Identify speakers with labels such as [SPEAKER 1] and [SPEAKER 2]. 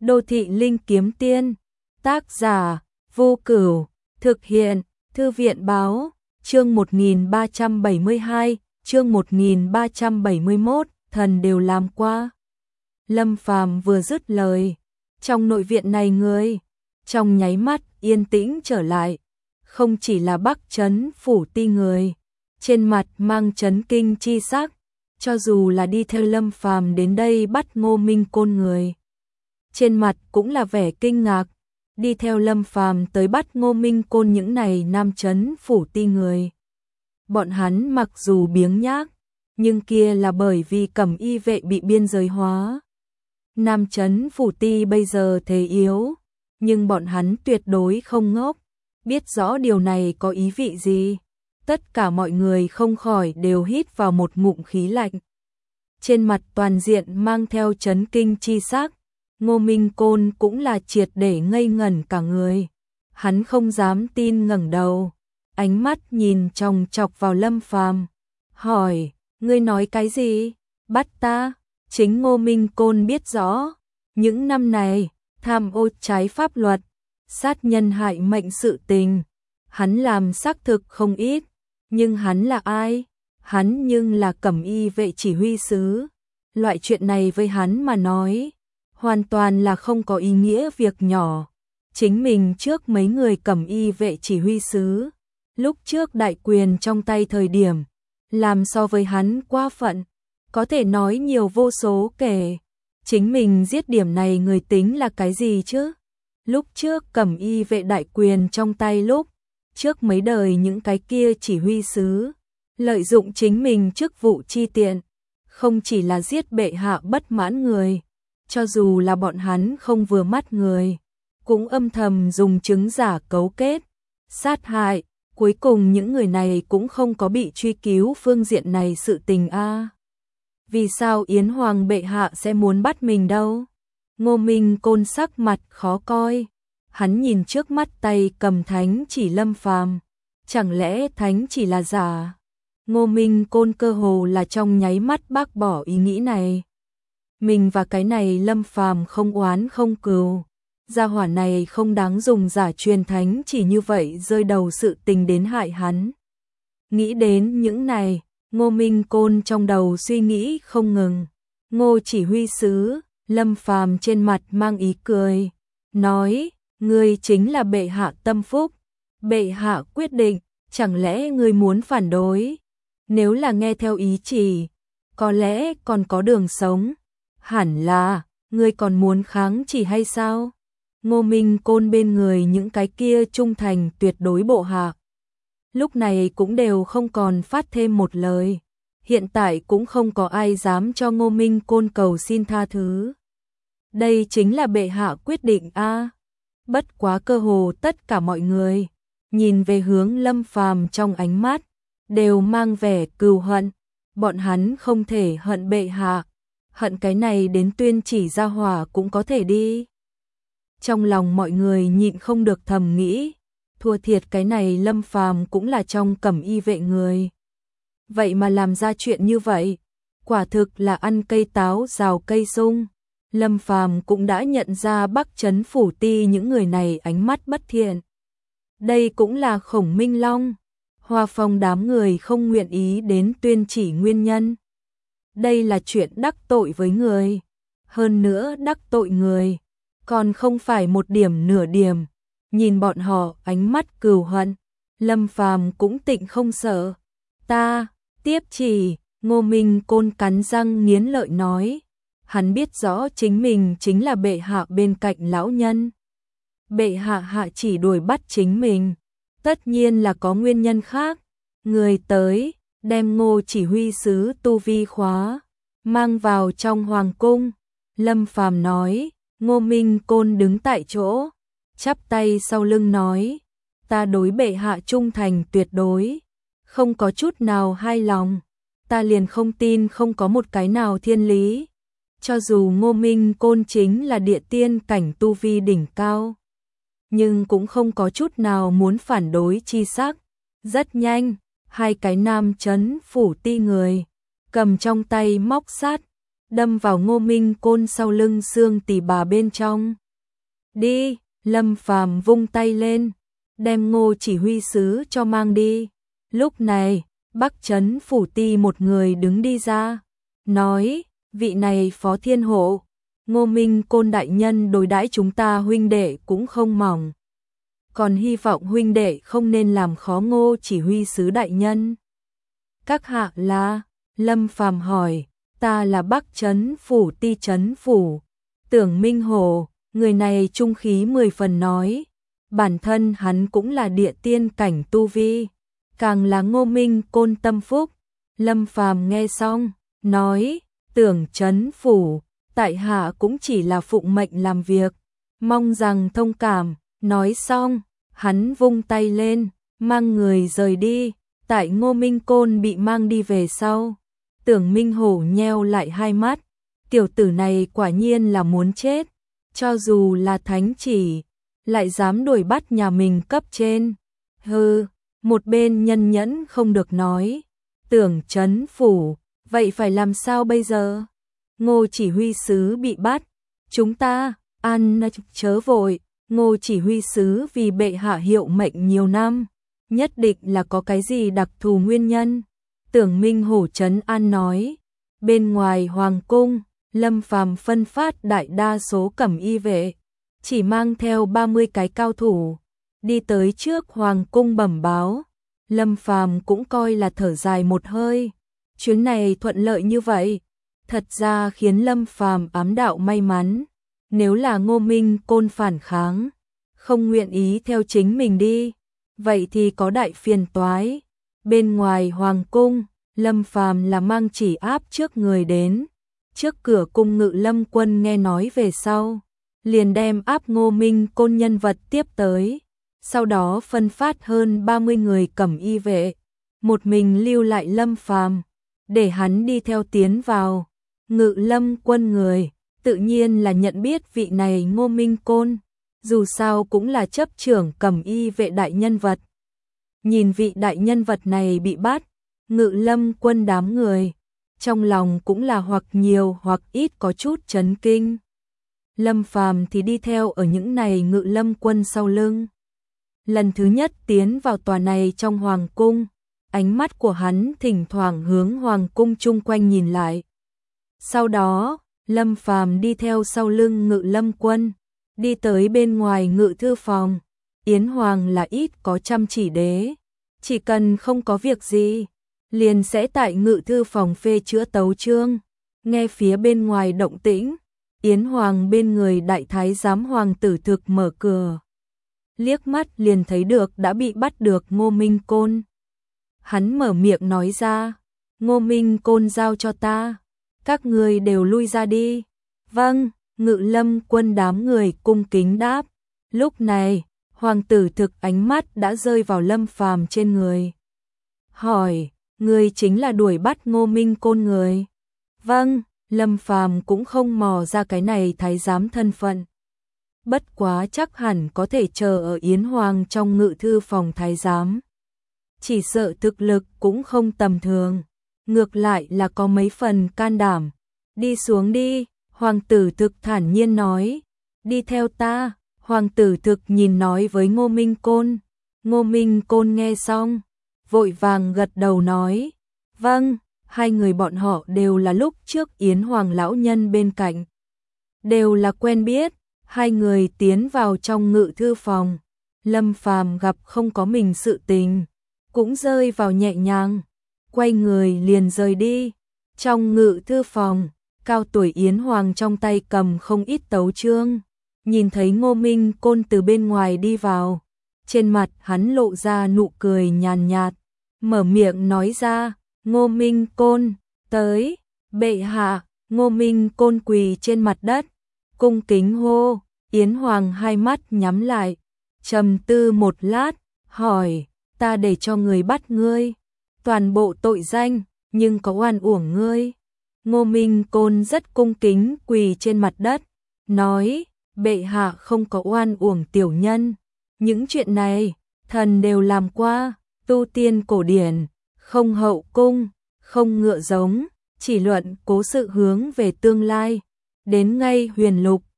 [SPEAKER 1] Đô thị linh kiếm tiên, tác giả, Vô Cửu, thực hiện, Thư viện báo, chương 1372, chương 1371, thần đều làm qua. Lâm Phàm vừa dứt lời, trong nội viện này người, trong nháy mắt yên tĩnh trở lại, không chỉ là Bắc Trấn Phủ Ti người, trên mặt mang chấn kinh chi sắc, cho dù là đi theo Lâm Phàm đến đây bắt Ngô Minh Côn người, trên mặt cũng là vẻ kinh ngạc, đi theo Lâm Phàm tới bắt Ngô Minh Côn những này Nam Trấn Phủ Ti người. Bọn hắn mặc dù biếng nhác, nhưng kia là bởi vì Cẩm Y vệ bị biên giới hóa. Nam Trấn Phủ Ti bây giờ thế yếu, nhưng bọn hắn tuyệt đối không ngốc, biết rõ điều này có ý vị gì. Tất cả mọi người không khỏi đều hít vào một ngụm khí lạnh. Trên mặt toàn diện mang theo chấn kinh chi sắc, Ngô Minh Côn cũng là triệt để ngây ngẩn cả người. Hắn không dám tin ngẩng đầu, ánh mắt nhìn chòng chọc vào Lâm Phàm, hỏi, ngươi nói cái gì? Bắt ta? Chính Ngô Minh Côn biết rõ, những năm này, tham ô trái pháp luật, sát nhân hại mệnh sự tình, hắn làm xác thực không ít, nhưng hắn là ai? Hắn nhưng là Cẩm Y vệ chỉ huy sứ. Loại chuyện này với hắn mà nói, hoàn toàn là không có ý nghĩa việc nhỏ. Chính mình trước mấy người Cẩm Y vệ chỉ huy sứ, lúc trước đại quyền trong tay thời điểm, làm so với hắn quá phận, có thể nói nhiều vô số kể. Chính mình giết điểm này người tính là cái gì chứ? Lúc trước Cẩm Y vệ đại quyền trong tay lúc, trước mấy đời những cái kia chỉ huy sứ, lợi dụng chính mình chức vụ chi tiện, không chỉ là giết bệ hạ bất mãn người, cho dù là bọn hắn không vừa mắt người, cũng âm thầm dùng chứng giả cấu kết, sát hại, cuối cùng những người này cũng không có bị truy cứu phương diện này sự tình a. Vì sao Yến Hoàng bệ hạ sẽ muốn bắt mình đâu? Ngô Minh Côn sắc mặt khó coi, hắn nhìn trước mắt tay cầm thánh chỉ Lâm Phàm, chẳng lẽ thánh chỉ là giả? Ngô Minh Côn cơ hồ là trong nháy mắt bác bỏ ý nghĩ này. Mình và cái này Lâm Phàm không oán không cừu, gia hỏa này không đáng dùng giả truyền thánh chỉ như vậy rơi đầu sự tình đến hại hắn. Nghĩ đến những này, Ngô Minh Côn trong đầu suy nghĩ không ngừng. Ngô chỉ huy sứ, Lâm Phàm trên mặt mang ý cười, nói, ngươi chính là bệ hạ tâm phúc, bệ hạ quyết định, chẳng lẽ ngươi muốn phản đối? Nếu là nghe theo ý chỉ, có lẽ còn có đường sống. Hẳn là, ngươi còn muốn kháng chỉ hay sao? Ngô Minh Côn bên người những cái kia trung thành tuyệt đối bộ hạ, lúc này cũng đều không còn phát thêm một lời. Hiện tại cũng không có ai dám cho Ngô Minh Côn cầu xin tha thứ. Đây chính là bệ hạ quyết định a. Bất quá cơ hồ tất cả mọi người nhìn về hướng Lâm Phàm trong ánh mắt đều mang vẻ cừu hận, bọn hắn không thể hận bệ hạ, hận cái này đến tuyên chỉ ra hỏa cũng có thể đi. Trong lòng mọi người nhịn không được thầm nghĩ, thua thiệt cái này Lâm Phàm cũng là trong Cẩm Y vệ người. Vậy mà làm ra chuyện như vậy, quả thực là ăn cây táo rào cây sung. Lâm Phàm cũng đã nhận ra Bắc Trấn Phủ Ti những người này ánh mắt bất thiện. Đây cũng là Khổng Minh Long, Hoa Phong đám người không nguyện ý đến tuyên chỉ nguyên nhân. Đây là chuyện đắc tội với người, hơn nữa đắc tội người, còn không phải một điểm nửa điểm. Nhìn bọn họ ánh mắt cừu hận, Lâm Phàm cũng tịnh không sợ. Ta, tiếp chỉ, Ngô Minh Côn cắn răng nghiến lợi nói. Hắn biết rõ chính mình chính là bệ hạ bên cạnh lão nhân. Bệ hạ hạ chỉ đuổi bắt chính mình, tất nhiên là có nguyên nhân khác. Người tới, đem Ngô chỉ huy sứ tu vi khóa, mang vào trong hoàng cung. Lâm Phàm nói. Ngô Minh Côn đứng tại chỗ, chắp tay sau lưng nói, ta đối bệ hạ trung thành tuyệt đối, không có chút nào hai lòng, ta liền không tin không có một cái nào thiên lý. Cho dù Ngô Minh Côn chính là địa tiên cảnh tu vi đỉnh cao, nhưng cũng không có chút nào muốn phản đối chi sắc. Rất nhanh, hai cái Nam Trấn Phủ Ti người cầm trong tay móc sắt, đâm vào Ngô Minh Côn sau lưng xương tỳ bà bên trong. Đi, Lâm Phàm vung tay lên, đem Ngô chỉ huy sứ cho mang đi. Lúc này, Bắc Trấn Phủ Ti một người đứng đi ra, nói, vị này Phó Thiên Hộ, Ngô Minh Côn đại nhân đối đãi chúng ta huynh đệ cũng không mỏng. Còn hy vọng huynh đệ không nên làm khó Ngô chỉ huy sứ đại nhân. Các hạ là, Lâm Phàm hỏi, ta là Bắc Trấn Phủ Ti Trấn Phủ, Tưởng Minh Hồ, người này trung khí 10 phần nói, bản thân hắn cũng là địa tiên cảnh tu vi, càng là Ngô Minh Côn tâm phúc. Lâm Phàm nghe xong, nói, Tưởng Trấn Phủ, tại hạ cũng chỉ là phụng mệnh làm việc, mong rằng thông cảm. Nói xong, hắn vung tay lên, mang người rời đi. Tại Ngô Minh Côn bị mang đi về sau, Tưởng Minh Hổ nheo lại hai mắt, tiểu tử này quả nhiên là muốn chết, cho dù là thánh chỉ, lại dám đuổi bắt nhà mình cấp trên. Hừ, một bên nhân nhẫn không được nói, Tưởng Trấn Phủ, vậy phải làm sao bây giờ? Ngô chỉ huy sứ bị bắt, chúng ta, chớ vội, Ngô chỉ huy sứ vì bệ hạ hiệu mệnh nhiều năm, nhất định là có cái gì đặc thù nguyên nhân. Tưởng Minh Hổ trấn an nói, bên ngoài hoàng cung, Lâm Phàm phân phát đại đa số cẩm y vệ, chỉ mang theo 30 cái cao thủ, đi tới trước hoàng cung bẩm báo. Lâm Phàm cũng coi là thở dài một hơi, chuyến này thuận lợi như vậy, thật ra khiến Lâm Phàm ám đạo may mắn, nếu là Ngô Minh Côn phản kháng, không nguyện ý theo chính mình đi, vậy thì có đại phiền toái. Bên ngoài hoàng cung, Lâm Phàm là mang chỉ áp trước người đến, trước cửa cung Ngự Lâm quân nghe nói về sau, liền đem áp Ngô Minh Côn nhân vật tiếp tới, sau đó phân phát hơn 30 người cẩm y vệ, một mình lưu lại Lâm Phàm, để hắn đi theo tiến vào. Ngự Lâm quân người, tự nhiên là nhận biết vị này Ngô Minh Côn, dù sao cũng là chấp trưởng cẩm y vệ đại nhân vật. Nhìn vị đại nhân vật này bị bắt, Ngự Lâm quân đám người, trong lòng cũng là hoặc nhiều hoặc ít có chút chấn kinh. Lâm Phàm thì đi theo ở những này Ngự Lâm quân sau lưng. Lần thứ nhất tiến vào tòa này trong hoàng cung, ánh mắt của hắn thỉnh thoảng hướng hoàng cung chung quanh nhìn lại. Sau đó, Lâm Phàm đi theo sau lưng Ngự Lâm quân, đi tới bên ngoài ngự thư phòng. Yến Hoàng là ít có chăm chỉ đế, chỉ cần không có việc gì, liền sẽ tại ngự thư phòng phê chữa tấu chương. Nghe phía bên ngoài động tĩnh, Yến Hoàng bên người đại thái giám Hoàng tử Thực mở cửa, liếc mắt liền thấy được đã bị bắt được Ngô Minh Côn. Hắn mở miệng nói ra, Ngô Minh Côn giao cho ta, các người đều lui ra đi. Vâng, Ngự Lâm quân đám người cung kính đáp. Lúc này, Hoàng tử Thực ánh mắt đã rơi vào Lâm Phàm trên người. Hỏi, người chính là đuổi bắt Ngô Minh Côn người? Vâng, Lâm Phàm cũng không mò ra cái này thái giám thân phận. Bất quá chắc hẳn có thể chờ ở Yến Hoàng trong ngự thư phòng thái giám. Chỉ sợ thực lực cũng không tầm thường, ngược lại là có mấy phần can đảm. Đi xuống đi, Hoàng tử Thực thản nhiên nói. Đi theo ta. Hoàng tử Thực nhìn nói với Ngô Minh Côn. Ngô Minh Côn nghe xong, vội vàng gật đầu nói. Vâng, hai người bọn họ đều là lúc trước Yến Hoàng lão nhân bên cạnh. Đều là quen biết, hai người tiến vào trong ngự thư phòng. Lâm Phàm gặp không có mình sự tình, cũng rơi vào nhẹ nhàng, quay người liền rời đi. Trong ngự thư phòng, cao tuổi Yến Hoàng trong tay cầm không ít tấu chương, nhìn thấy Ngô Minh Côn từ bên ngoài đi vào, trên mặt hắn lộ ra nụ cười nhàn nhạt, mở miệng nói ra, Ngô Minh Côn, tới, bệ hạ. Ngô Minh Côn quỳ trên mặt đất, cung kính hô. Yến Hoàng hai mắt nhắm lại, trầm tư một lát, hỏi, ta để cho người bắt ngươi, toàn bộ tội danh, nhưng có oan uổng ngươi. Ngô Minh Côn rất cung kính quỳ trên mặt đất, nói, bệ hạ không có oan uổng tiểu nhân, những chuyện này, thần đều làm qua, tu tiên cổ điển, không hậu cung, không ngựa giống, chỉ luận cố sự hướng về tương lai. Đến ngay huyền lục,